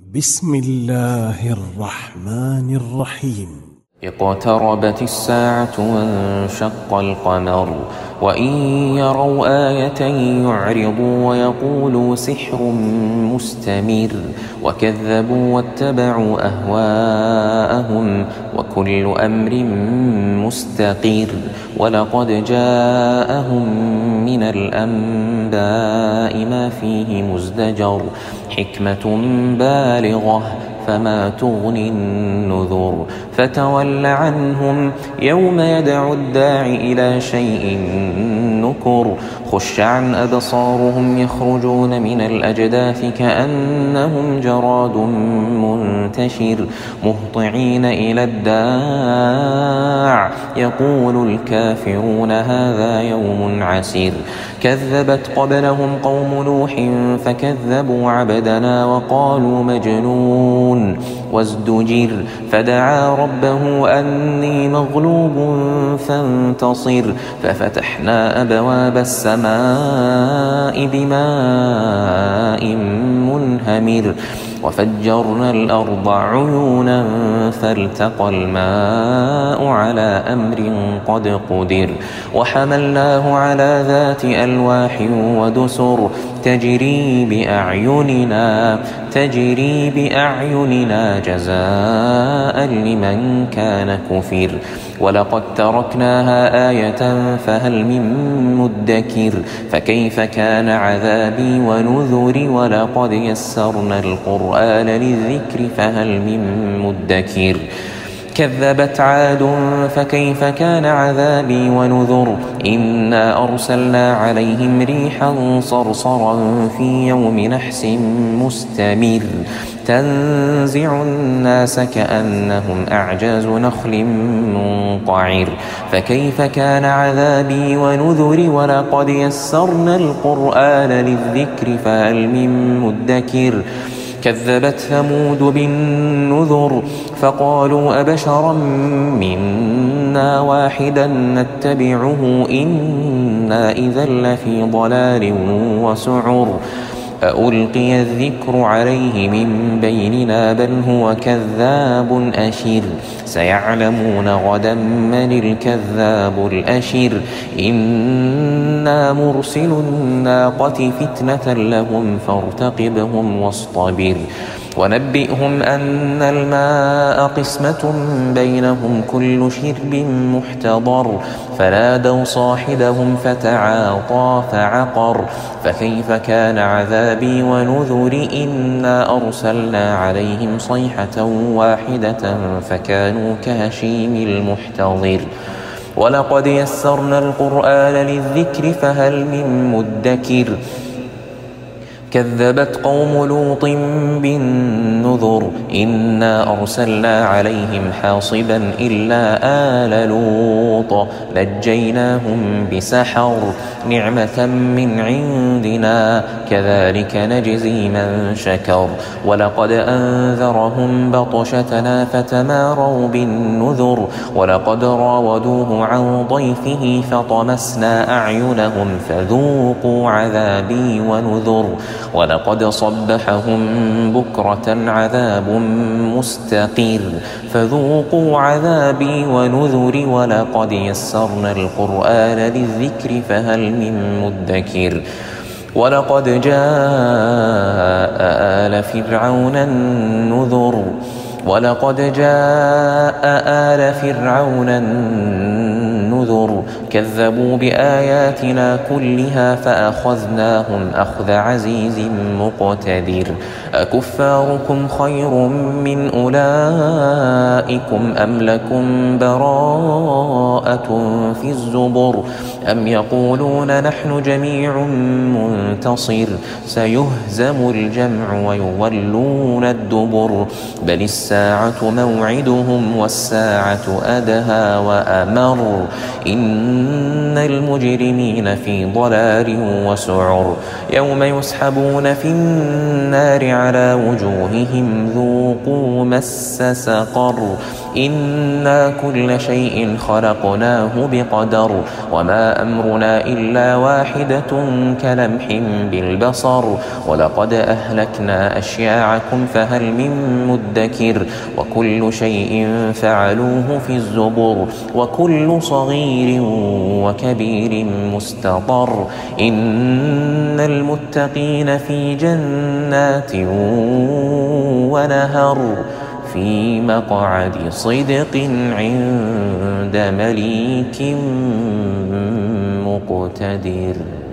بسم الله الرحمن الرحيم. اقتربت الساعة وانشق القمر وإن يروا آية يعرضوا ويقولوا سحر مستمر وكذبوا واتبعوا أهواءهم وكل أمر مستقر ولقد جاءهم من الأنباء ما فيه مزدجر حكمة بالغة فما تغني النذر فتول عنهم يوم يدعو الداعي إلى شيء نكر خش عن أبصارهم يخرجون من الأجداث كأنهم جراد منتشر مهطعين إلى الداع يقول الكافرون هذا يوم عسير كذبت قبلهم قوم نوح فكذبوا عبدنا وقالوا مجنون وازدجر فدعا ربه أني مغلوب فانتصر ففتحنا أبواب السماء بماء منهمر وفجرنا الأرض عيونا فالتقى الماء على أمر قد قدر وحملناه على ذات ألواح ودسر تجري بأعيننا جزاء لمن كان كفر ولقد تركناها آية فهل من مدكر فكيف كان عذابي ونذر ولقد يسرنا القرآن للذكر فهل من مدكر كذبت عاد فكيف كان عذابي ونذر إنا أرسلنا عليهم ريحا صرصرا في يوم نحس مستمر تنزع الناس كأنهم أعجاز نخل منقعر فكيف كان عذابي ونذر ولقد يسرنا القرآن للذكر فهل من مدكر كذبت ثمود بالنذر فقالوا أبشرا منا واحدا نتبعه إنا إذا لفي ضلال وسعر ألقي الذكر عليه من بيننا بل هو كذاب أشر سيعلمون غدا من الكذاب الأشر إنا مرسل الناقة فتنة لهم فارتقبهم واصطبر ونبئهم أن الماء قسمة بينهم كل شرب محتضر فنادوا صاحبهم فتعاطى فعقر فكيف كان عذابي ونذر إنا أرسلنا عليهم صيحة واحدة فكانوا كهشيم المحتضر ولقد يسرنا القرآن للذكر فهل من مدكر كذبت قوم لوط بالنذر إنا أرسلنا عليهم حاصبا إلا آل لوط نجيناهم بسحر نعمة من عندنا كذلك نجزي من شكر ولقد أنذرهم بطشتنا فتماروا بالنذر ولقد راودوه عن ضيفه فطمسنا أعينهم فذوقوا عذابي ونذر ولقد صبحهم بكرة عذاب مستقر فذوقوا عذابي ونذر ولقد يسرنا القرآن للذكر فهل من مدكر ولقد جاء آل فرعون النذر النذر كذبوا بآياتنا كلها فأخذناهم أخذ عزيز مقتدر أكفاركم خير من أولئكم أم لكم براءة في الزبر أم يقولون نحن جميع منتصر سيهزم الجمع ويولون الدبر بل الساعة موعدهم والساعة أدهى وأمر إن المجرمين في ضلال وسعر يوم يسحبون في النار على وجوههم ذوقوا مس سقر إنا كل شيء خلقناه بقدر وما أمرنا إلا واحدة كلمح بالبصر ولقد أهلكنا أشياعكم فهل من مدكر وكل شيء فعلوه في الزبر وكل صغير وكبير مستطر إن المتقين في جنات ونهر في مقعد صدق عند مليك مقتدر.